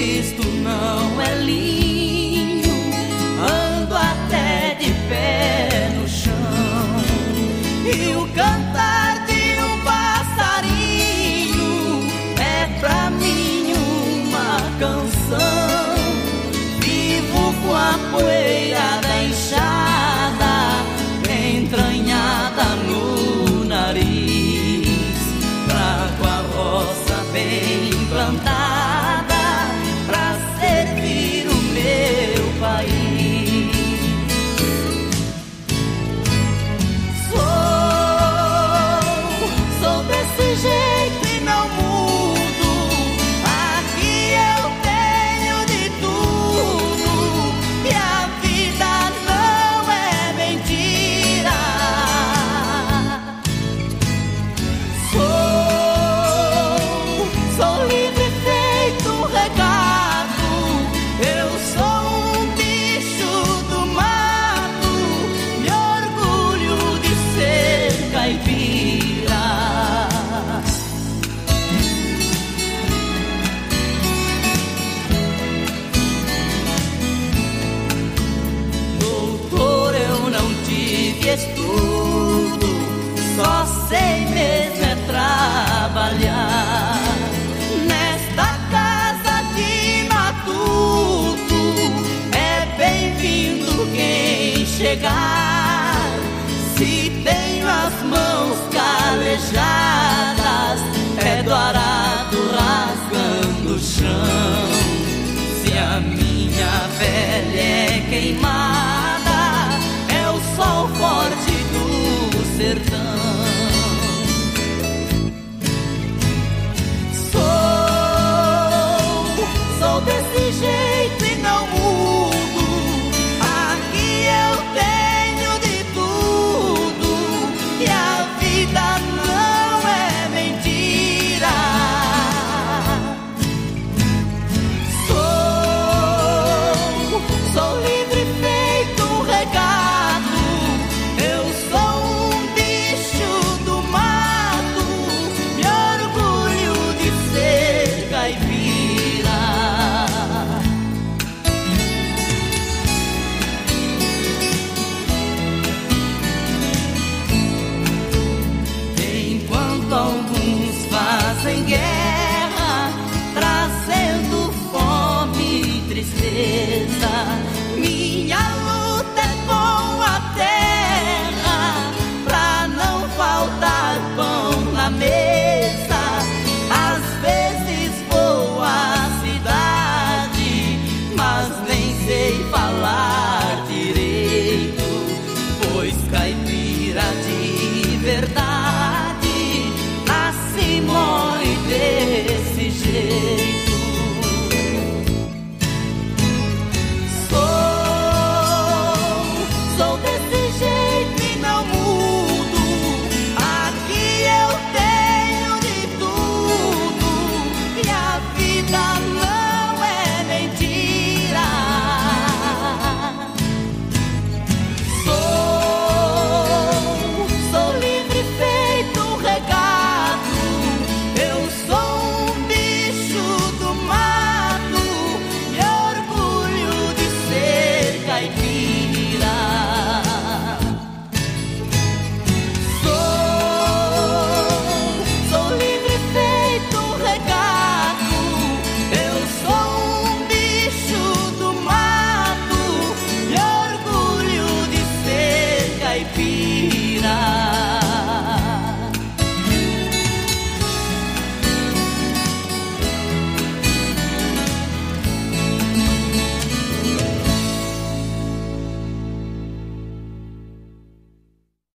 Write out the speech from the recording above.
Cristo não é linho, ando até de pé no chão. E o cantar de um passarinho é pra mim uma canção. Vivo com a poeira da enxada entranhada no nariz, trago a roça bem plantada pra servir o meu país. Sou desse jeito e não mudo. Aqui eu tenho de tudo e a vida não é mentira. Sou livre feito regado. Eu sou um bicho do mato, me orgulho de ser caipira. Doutor, eu não tive estudo, só sei mesmo é trabalhar. Nesta casa de matuto é bem-vindo quem chegar. Se tenho as mãos calejadas, é do arado rasgando o chão.